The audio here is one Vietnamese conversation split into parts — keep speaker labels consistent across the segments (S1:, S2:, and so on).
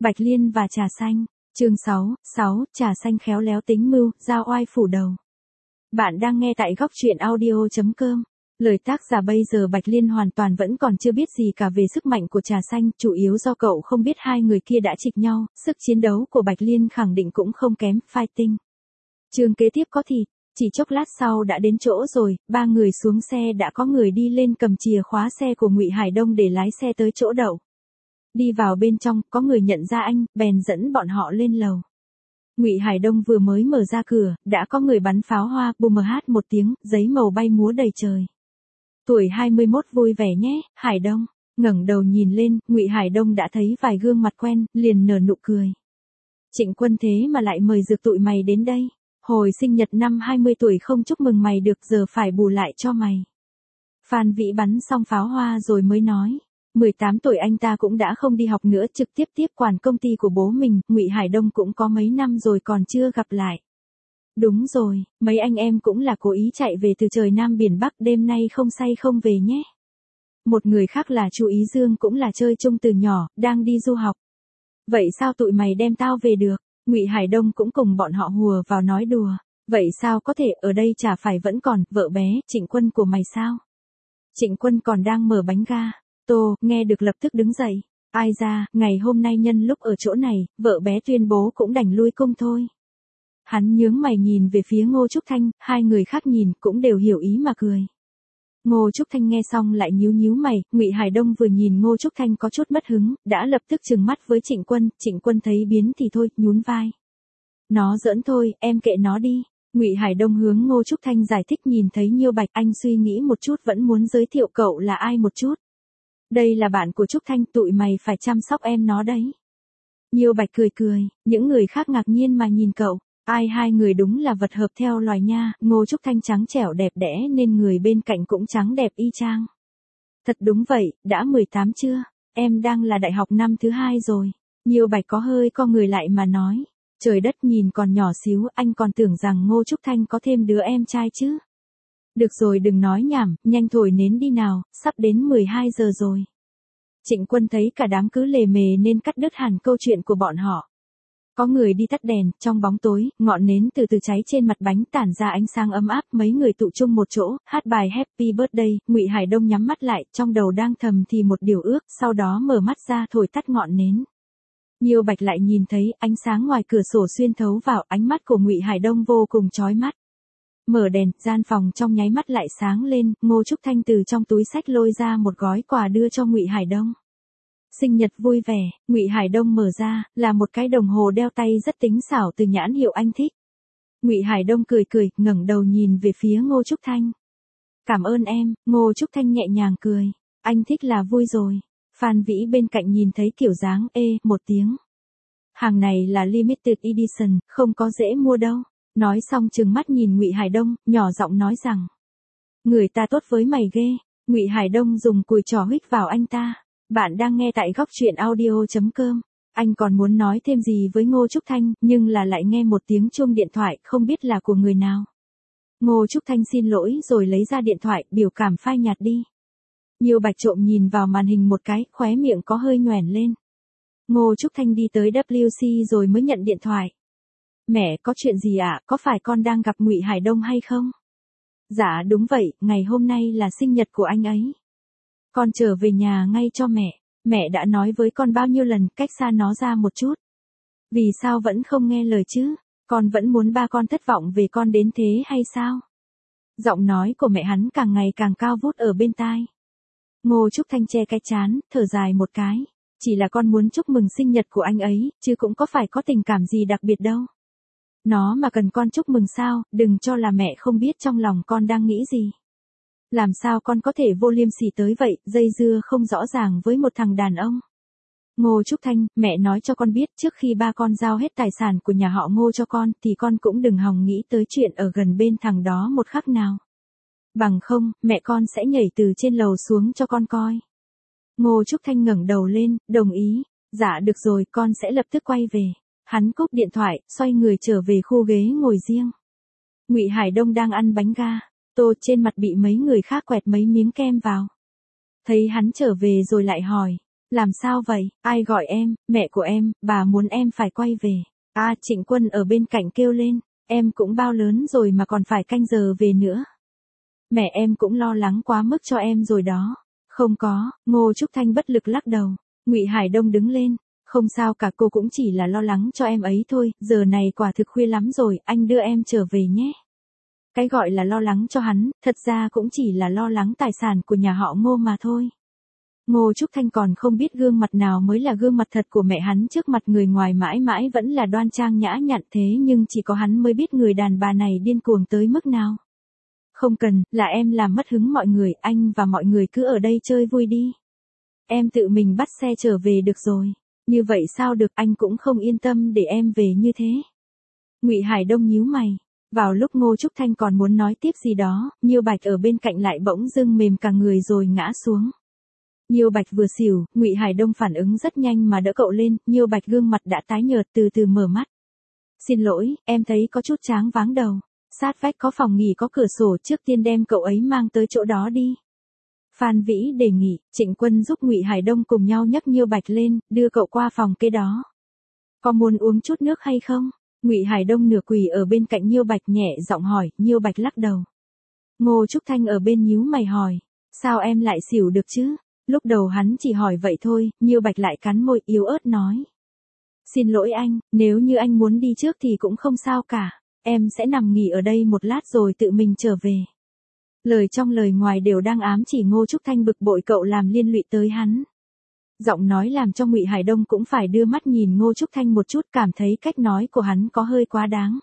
S1: Bạch Liên và trà xanh. Chương 6, trà xanh khéo léo tính mưu, giao oai phủ đầu. Bạn đang nghe tại góc truyện audio.com. Lời tác giả bây giờ Bạch Liên hoàn toàn vẫn còn chưa biết gì cả về sức mạnh của trà xanh, chủ yếu do cậu không biết hai người kia đã chịch nhau, sức chiến đấu của Bạch Liên khẳng định cũng không kém, fighting. Chương kế tiếp có thịt, chỉ chốc lát sau đã đến chỗ rồi, ba người xuống xe đã có người đi lên cầm chìa khóa xe của Ngụy Hải Đông để lái xe tới chỗ đậu. Đi vào bên trong, có người nhận ra anh, bèn dẫn bọn họ lên lầu. Ngụy Hải Đông vừa mới mở ra cửa, đã có người bắn pháo hoa, bùm hát một tiếng, giấy màu bay múa đầy trời. Tuổi 21 vui vẻ nhé, Hải Đông. Ngẩng đầu nhìn lên, Ngụy Hải Đông đã thấy vài gương mặt quen, liền nở nụ cười. Trịnh Quân thế mà lại mời dược tụi mày đến đây. Hồi sinh nhật năm 20 tuổi không chúc mừng mày được, giờ phải bù lại cho mày. Phan Vĩ bắn xong pháo hoa rồi mới nói. 18 tuổi anh ta cũng đã không đi học nữa, trực tiếp tiếp quản công ty của bố mình. Ngụy Hải Đông cũng có mấy năm rồi còn chưa gặp lại. Đúng rồi, mấy anh em cũng là cố ý chạy về từ trời Nam biển Bắc, đêm nay không say không về nhé. Một người khác là chú Ý Dương cũng là chơi chung từ nhỏ, đang đi du học. Vậy sao tụi mày đem tao về được? Ngụy Hải Đông cũng cùng bọn họ hùa vào nói đùa. Vậy sao có thể, ở đây chả phải vẫn còn vợ bé Trịnh Quân của mày sao? Trịnh Quân còn đang mở bánh ga. Tô, nghe được lập tức đứng dậy. Ai ra, ngày hôm nay nhân lúc ở chỗ này, vợ bé tuyên bố cũng đành lui cung thôi. Hắn nhướng mày nhìn về phía Ngô Trúc Thanh, hai người khác nhìn cũng đều hiểu ý mà cười. Ngô Trúc Thanh nghe xong lại nhíu nhíu mày, Ngụy Hải Đông vừa nhìn Ngô Trúc Thanh có chút mất hứng, đã lập tức trừng mắt với Trịnh Quân thấy biến thì thôi, nhún vai. Nó giỡn thôi, em kệ nó đi. Ngụy Hải Đông hướng Ngô Trúc Thanh giải thích, nhìn thấy Nhiêu Bạch, anh suy nghĩ một chút vẫn muốn giới thiệu cậu là ai một chút. Đây là bạn của Trúc Thanh, tụi mày phải chăm sóc em nó đấy. Nhiêu Bạch cười, những người khác ngạc nhiên mà nhìn cậu. Ai, hai người đúng là vật hợp theo loài nha, Ngô Trúc Thanh trắng trẻo đẹp đẽ nên người bên cạnh cũng trắng đẹp y chang. Thật đúng vậy, đã 18 chưa? Em đang là đại học năm thứ 2 rồi. Nhiêu Bạch có hơi co người lại mà nói. Trời đất, nhìn còn nhỏ xíu, anh còn tưởng rằng Ngô Trúc Thanh có thêm đứa em trai chứ. Được rồi, đừng nói nhảm, nhanh thổi nến đi nào, sắp đến 12 giờ rồi. Trịnh Quân thấy cả đám cứ lề mề nên cắt đứt hẳn câu chuyện của bọn họ. Có người đi tắt đèn, trong bóng tối, ngọn nến từ từ cháy trên mặt bánh tản ra ánh sáng ấm áp, mấy người tụ chung một chỗ, hát bài Happy Birthday. Ngụy Hải Đông nhắm mắt lại, trong đầu đang thầm thì một điều ước, sau đó mở mắt ra thổi tắt ngọn nến. Nhiêu Bạch lại nhìn thấy ánh sáng ngoài cửa sổ xuyên thấu vào, ánh mắt của Ngụy Hải Đông vô cùng chói mắt. Mở đèn, gian phòng trong nháy mắt lại sáng lên, Ngô Trúc Thanh từ trong túi xách lôi ra một gói quà đưa cho Ngụy Hải Đông. Sinh nhật vui vẻ, Ngụy Hải Đông mở ra, là một cái đồng hồ đeo tay rất tinh xảo từ nhãn hiệu anh thích. Ngụy Hải Đông cười, ngẩng đầu nhìn về phía Ngô Trúc Thanh. Cảm ơn em, Ngô Trúc Thanh nhẹ nhàng cười. Anh thích là vui rồi. Phan Vĩ bên cạnh nhìn thấy kiểu dáng một tiếng. Hàng này là limited edition, không có dễ mua đâu. Nói xong trừng mắt nhìn Ngụy Hải Đông, nhỏ giọng nói rằng. Người ta tốt với mày ghê. Ngụy Hải Đông dùng cùi trỏ huých vào anh ta. Bạn đang nghe tại góc truyện audio.com. Anh còn muốn nói thêm gì với Ngô Trúc Thanh, nhưng lại nghe một tiếng chuông điện thoại, không biết là của người nào. Ngô Trúc Thanh xin lỗi rồi lấy ra điện thoại, biểu cảm phai nhạt đi. Nhiêu Bạch trộm nhìn vào màn hình một cái, khóe miệng có hơi nhoẻn lên. Ngô Trúc Thanh đi tới WC rồi mới nhận điện thoại. Mẹ, có chuyện gì ạ, có phải con đang gặp Ngụy Hải Đông hay không? Dạ đúng vậy, ngày hôm nay là sinh nhật của anh ấy. Con trở về nhà ngay cho mẹ. Mẹ đã nói với con bao nhiêu lần, cách xa nó ra một chút. Vì sao vẫn không nghe lời chứ? Con vẫn muốn ba con thất vọng về con đến thế hay sao? Giọng nói của mẹ hắn càng ngày càng cao vút ở bên tai. Ngô Trúc Thanh che cái trán, thở dài một cái. Chỉ là con muốn chúc mừng sinh nhật của anh ấy, chứ cũng có phải có tình cảm gì đặc biệt đâu. Nó mà cần con chúc mừng sao, đừng cho là mẹ không biết trong lòng con đang nghĩ gì. Làm sao con có thể vô liêm sỉ tới vậy, dây dưa không rõ ràng với một thằng đàn ông. Ngô Trúc Thanh, mẹ nói cho con biết, trước khi ba con giao hết tài sản của nhà họ Ngô cho con, thì con cũng đừng hòng nghĩ tới chuyện ở gần bên thằng đó một khắc nào. Bằng không, mẹ con sẽ nhảy từ trên lầu xuống cho con coi. Ngô Trúc Thanh ngẩng đầu lên, đồng ý. Dạ được rồi, con sẽ lập tức quay về. Hắn cúp điện thoại, xoay người trở về khu ghế ngồi riêng. Ngụy Hải Đông đang ăn bánh ga. Tô trên mặt bị mấy người khác quẹt mấy miếng kem vào. Thấy hắn trở về rồi lại hỏi. Làm sao vậy, ai gọi em, mẹ của em, bà muốn em phải quay về. Trịnh Quân ở bên cạnh kêu lên, em cũng bao lớn rồi mà còn phải canh giờ về nữa. Mẹ em cũng lo lắng quá mức cho em rồi đó. Không có, Ngô Trúc Thanh bất lực lắc đầu. Ngụy Hải Đông đứng lên, không sao cả, cô cũng chỉ là lo lắng cho em ấy thôi, giờ này quả thực khuya lắm rồi, anh đưa em trở về nhé. Cái gọi là lo lắng cho hắn, thật ra cũng chỉ là lo lắng tài sản của nhà họ Ngô mà thôi. Ngô Trúc Thanh còn không biết gương mặt nào mới là gương mặt thật của mẹ hắn, trước mặt người ngoài mãi mãi vẫn là đoan trang nhã nhặn, thế nhưng chỉ có hắn mới biết người đàn bà này điên cuồng tới mức nào. Không cần, là em làm mất hứng mọi người, anh và mọi người cứ ở đây chơi vui đi. Em tự mình bắt xe trở về được rồi. Như vậy sao được, anh cũng không yên tâm để em về như thế. Ngụy Hải Đông nhíu mày. Vào lúc Ngô Trúc Thanh còn muốn nói tiếp gì đó, Nhiêu Bạch ở bên cạnh lại bỗng dưng mềm cả người rồi ngã xuống. Nhiêu Bạch vừa xỉu, Ngụy Hải Đông phản ứng rất nhanh mà đỡ cậu lên, Nhiêu Bạch gương mặt đã tái nhợt từ từ mở mắt. Xin lỗi, em thấy có chút choáng váng đầu. Sát vách có phòng nghỉ có cửa sổ, trước tiên đem cậu ấy mang tới chỗ đó đi. Phan Vĩ đề nghị, Trịnh Quân giúp Ngụy Hải Đông cùng nhau nhấc Nhiêu Bạch lên, đưa cậu qua phòng kế đó. Có muốn uống chút nước hay không? Ngụy Hải Đông nửa quỳ ở bên cạnh Nhiêu Bạch nhẹ giọng hỏi, Nhiêu Bạch lắc đầu. Ngô Trúc Thanh ở bên nhíu mày hỏi, sao em lại xỉu được chứ? Lúc đầu hắn chỉ hỏi vậy thôi, Nhiêu Bạch lại cắn môi yếu ớt nói. Xin lỗi anh, nếu như anh muốn đi trước thì cũng không sao cả, em sẽ nằm nghỉ ở đây một lát rồi tự mình trở về. Lời trong lời ngoài đều đang ám chỉ Ngô Trúc Thanh bực bội cậu làm liên lụy tới hắn. Giọng nói làm cho Ngụy Hải Đông cũng phải đưa mắt nhìn Ngô Trúc Thanh một chút, cảm thấy cách nói của hắn có hơi quá đáng.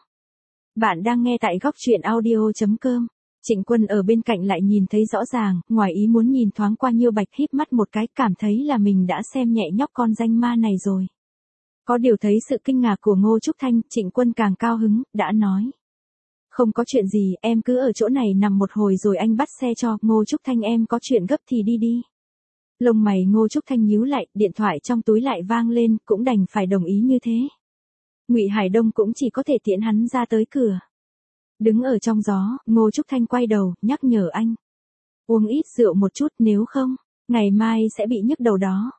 S1: Bạn đang nghe tại góc truyện audio.com. Trịnh Quân ở bên cạnh lại nhìn thấy rõ ràng, ngoài ý muốn nhìn thoáng qua Nhiêu Bạch, híp mắt một cái, cảm thấy là mình đã xem nhẹ nhóc con danh ma này rồi. Có điều thấy sự kinh ngạc của Ngô Trúc Thanh, Trịnh Quân càng cao hứng, đã nói. Không có chuyện gì, em cứ ở chỗ này nằm một hồi rồi anh bắt xe cho. Ngô Trúc Thanh, em có chuyện gấp thì đi đi. Lông mày Ngô Trúc Thanh nhíu lại, điện thoại trong túi lại vang lên, cũng đành phải đồng ý như thế. Ngụy Hải Đông cũng chỉ có thể tiễn hắn ra tới cửa. Đứng ở trong gió, Ngô Trúc Thanh quay đầu, nhắc nhở anh. Uống ít rượu một chút, nếu không, ngày mai sẽ bị nhức đầu đó.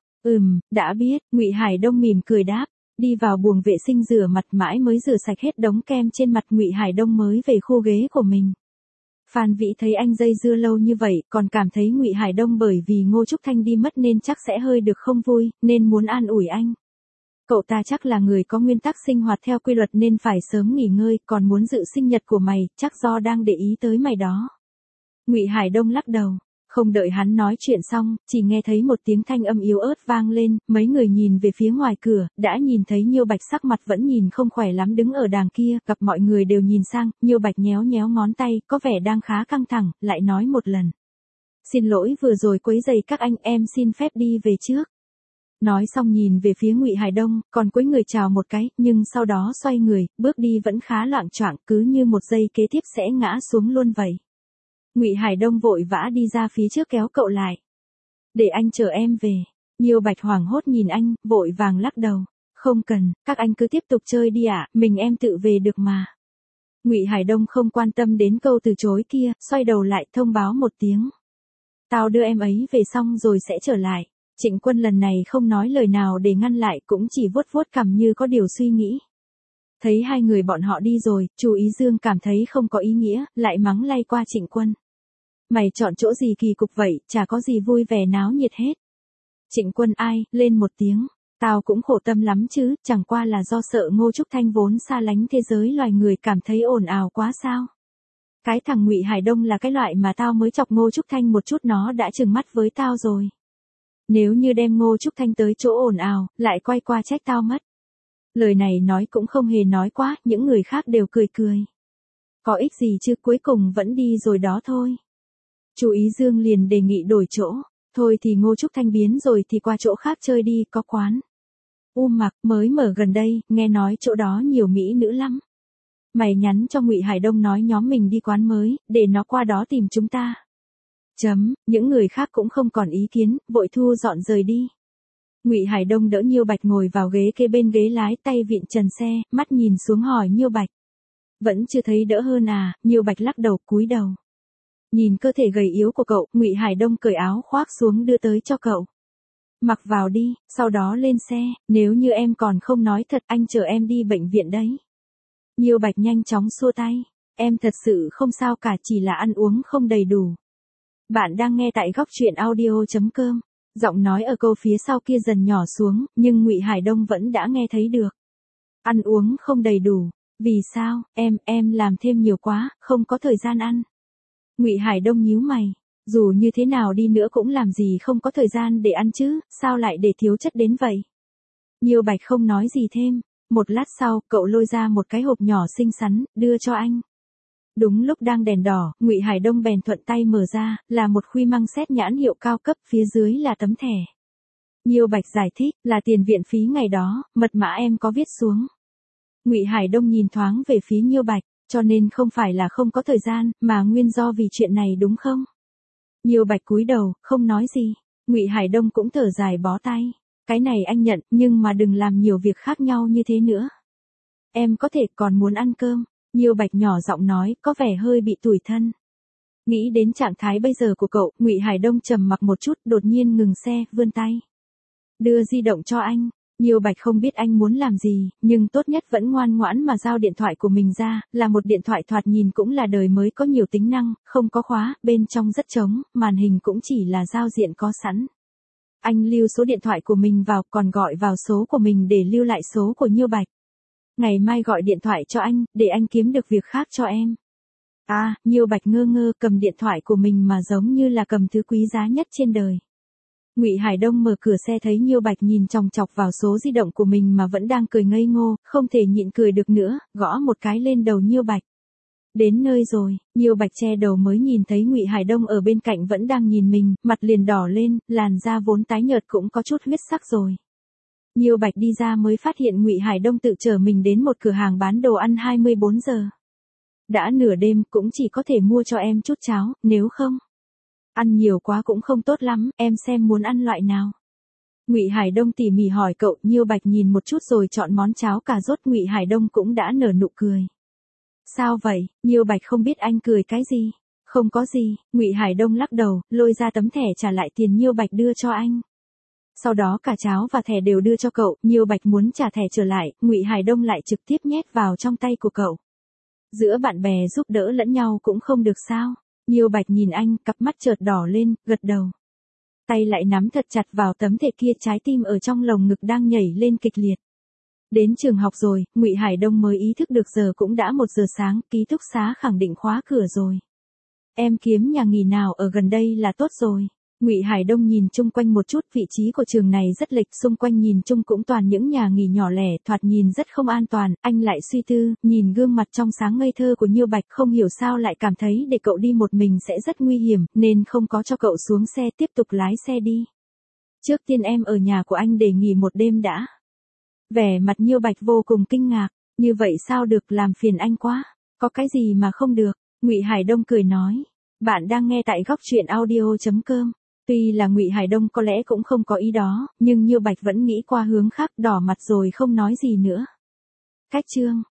S1: Đã biết, Ngụy Hải Đông mỉm cười đáp. Đi vào buồng vệ sinh rửa mặt, mãi mới rửa sạch hết đống kem trên mặt, Ngụy Hải Đông mới về khu ghế của mình. Phan Vĩ thấy anh dây dưa lâu như vậy, còn cảm thấy Ngụy Hải Đông bởi vì Ngô Trúc Thanh đi mất nên chắc sẽ hơi được không vui, nên muốn an ủi anh. Cậu ta chắc là người có nguyên tắc sinh hoạt theo quy luật nên phải sớm nghỉ ngơi, còn muốn dự sinh nhật của mày, chắc do đang để ý tới mày đó. Ngụy Hải Đông lắc đầu. Không đợi hắn nói chuyện xong, chỉ nghe thấy một tiếng thanh âm yếu ớt vang lên, mấy người nhìn về phía ngoài cửa, đã nhìn thấy Nhiêu Bạch sắc mặt vẫn nhìn không khỏe lắm đứng ở đàng kia, gặp mọi người đều nhìn sang, Nhiêu Bạch nhéo nhéo ngón tay, có vẻ đang khá căng thẳng, lại nói một lần. Xin lỗi vừa rồi quấy rầy các anh, em xin phép đi về trước. Nói xong nhìn về phía Ngụy Hải Đông, còn cúi người chào một cái, nhưng sau đó xoay người, bước đi vẫn khá loạng choạng, cứ như một giây kế tiếp sẽ ngã xuống luôn vậy. Ngụy Hải Đông vội vã đi ra phía trước kéo cậu lại. Để anh chở em về. Nhiêu Bạch hoảng hốt nhìn anh, vội vàng lắc đầu. Không cần, các anh cứ tiếp tục chơi đi ạ, mình em tự về được mà. Ngụy Hải Đông không quan tâm đến câu từ chối kia, xoay đầu lại thông báo một tiếng. Tao đưa em ấy về xong rồi sẽ trở lại. Trịnh Quân lần này không nói lời nào để ngăn lại, cũng chỉ vuốt vuốt cằm như có điều suy nghĩ. Thấy hai người bọn họ đi rồi, Chu Ý Dương cảm thấy không có ý nghĩa, lại mắng lay qua Trịnh Quân. Mày chọn chỗ gì kỳ cục vậy, chả có gì vui vẻ náo nhiệt hết. Trịnh Quân ai, lên một tiếng. Tao cũng khổ tâm lắm chứ, chẳng qua là do sợ Ngô Trúc Thanh vốn xa lánh thế giới loài người cảm thấy ồn ào quá sao. Cái thằng Ngụy Hải Đông là cái loại mà tao mới chọc Ngô Trúc Thanh một chút nó đã trừng mắt với tao rồi. Nếu như đem Ngô Trúc Thanh tới chỗ ồn ào, lại quay qua trách tao mất. Lời này nói cũng không hề nói quá, những người khác đều cười cười. Có ích gì chứ, cuối cùng vẫn đi rồi đó thôi. Chu Ý Dương liền đề nghị đổi chỗ. Thôi thì Ngô Trúc Thanh biến rồi thì qua chỗ khác chơi đi, có quán Mặc mới mở gần đây, nghe nói chỗ đó nhiều mỹ nữ lắm. Mày nhắn cho Ngụy Hải Đông nói nhóm mình đi quán mới, để nó qua đó tìm chúng ta. Những người khác cũng không còn ý kiến, vội thu dọn rời đi. Ngụy Hải Đông đỡ Nhiêu Bạch ngồi vào ghế kế bên ghế lái, tay vịn trần xe, mắt nhìn xuống hỏi Nhiêu Bạch. Vẫn chưa thấy đỡ hơn à? Nhiêu Bạch lắc đầu, cúi đầu. Nhìn cơ thể gầy yếu của cậu, Ngụy Hải Đông cởi áo khoác xuống đưa tới cho cậu. Mặc vào đi, sau đó lên xe, nếu như em còn không nói thật anh chờ em đi bệnh viện đấy. Nhiêu Bạch nhanh chóng xua tay, em thật sự không sao cả, chỉ là ăn uống không đầy đủ. Bạn đang nghe tại góc truyện audio.com. Giọng nói ở câu phía sau kia dần nhỏ xuống, nhưng Ngụy Hải Đông vẫn đã nghe thấy được. Ăn uống không đầy đủ, vì sao, em làm thêm nhiều quá, không có thời gian ăn. Ngụy Hải Đông nhíu mày, dù như thế nào đi nữa cũng làm gì không có thời gian để ăn chứ, sao lại để thiếu chất đến vậy. Nhiêu Bạch không nói gì thêm, một lát sau, cậu lôi ra một cái hộp nhỏ xinh xắn, đưa cho anh. Đúng lúc đang đèn đỏ, Ngụy Hải Đông bèn thuận tay mở ra, là một khuy măng xét nhãn hiệu cao cấp, phía dưới là tấm thẻ. Nhiêu Bạch giải thích, là tiền viện phí ngày đó, mật mã em có viết xuống. Ngụy Hải Đông nhìn thoáng về phía Nhiêu Bạch, cho nên không phải là không có thời gian, mà nguyên do vì chuyện này đúng không? Nhiêu Bạch cúi đầu, không nói gì. Ngụy Hải Đông cũng thở dài bó tay. Cái này anh nhận, nhưng mà đừng làm nhiều việc khác nhau như thế nữa. Em có thể còn muốn ăn cơm. Nhiêu Bạch nhỏ giọng nói, có vẻ hơi bị tủi thân. Nghĩ đến trạng thái bây giờ của cậu, Ngụy Hải Đông trầm mặc một chút, đột nhiên ngừng xe, vươn tay. Đưa di động cho anh. Nhiêu Bạch không biết anh muốn làm gì, nhưng tốt nhất vẫn ngoan ngoãn mà giao điện thoại của mình ra, là một điện thoại thoạt nhìn cũng là đời mới có nhiều tính năng, không có khóa, bên trong rất trống, màn hình cũng chỉ là giao diện có sẵn. Anh lưu số điện thoại của mình vào, còn gọi vào số của mình để lưu lại số của Nhiêu Bạch. Ngày mai gọi điện thoại cho anh, để anh kiếm được việc khác cho em. À, Nhiêu Bạch ngơ ngơ cầm điện thoại của mình mà giống như là cầm thứ quý giá nhất trên đời. Ngụy Hải Đông mở cửa xe thấy Nhiêu Bạch nhìn chòng chọc vào số di động của mình mà vẫn đang cười ngây ngô, không thể nhịn cười được nữa, gõ một cái lên đầu Nhiêu Bạch. Đến nơi rồi, Nhiêu Bạch che đầu mới nhìn thấy Ngụy Hải Đông ở bên cạnh vẫn đang nhìn mình, mặt liền đỏ lên, làn da vốn tái nhợt cũng có chút huyết sắc rồi. Nhiêu Bạch đi ra mới phát hiện Ngụy Hải Đông tự chở mình đến một cửa hàng bán đồ ăn 24 giờ. Đã nửa đêm cũng chỉ có thể mua cho em chút cháo, nếu không. Ăn nhiều quá cũng không tốt lắm, em xem muốn ăn loại nào. Ngụy Hải Đông tỉ mỉ hỏi cậu, Nhiêu Bạch nhìn một chút rồi chọn món cháo cà rốt. Ngụy Hải Đông cũng đã nở nụ cười. Sao vậy, Nhiêu Bạch không biết anh cười cái gì. Không có gì, Ngụy Hải Đông lắc đầu, lôi ra tấm thẻ trả lại tiền Nhiêu Bạch đưa cho anh. Sau đó cả cháo và thẻ đều đưa cho cậu, Nhiêu Bạch muốn trả thẻ trở lại, Ngụy Hải Đông lại trực tiếp nhét vào trong tay của cậu. Giữa bạn bè giúp đỡ lẫn nhau cũng không được sao? Nhiêu Bạch nhìn anh, cặp mắt chợt đỏ lên, gật đầu. Tay lại nắm thật chặt vào tấm thẻ kia, trái tim ở trong lồng ngực đang nhảy lên kịch liệt. Đến trường học rồi, Ngụy Hải Đông mới ý thức được giờ cũng đã 1 giờ sáng, ký túc xá khẳng định khóa cửa rồi. Em kiếm nhà nghỉ nào ở gần đây là tốt rồi. Ngụy Hải Đông nhìn chung quanh một chút, vị trí của trường này rất lệch, xung quanh nhìn chung cũng toàn những nhà nghỉ nhỏ lẻ, thoạt nhìn rất không an toàn. Anh lại suy tư, nhìn gương mặt trong sáng ngây thơ của Nhiêu Bạch, không hiểu sao lại cảm thấy để cậu đi một mình sẽ rất nguy hiểm, nên không có cho cậu xuống xe, tiếp tục lái xe đi. Trước tiên em ở nhà của anh để nghỉ một đêm đã. Vẻ mặt Nhiêu Bạch vô cùng kinh ngạc, như vậy sao được, làm phiền anh quá. Có cái gì mà không được? Ngụy Hải Đông cười nói. Bạn đang nghe tại góc truyện audio.com. Tuy là Ngụy Hải Đông có lẽ cũng không có ý đó, nhưng Nhiêu Bạch vẫn nghĩ qua hướng khác, đỏ mặt rồi không nói gì nữa. Cách chương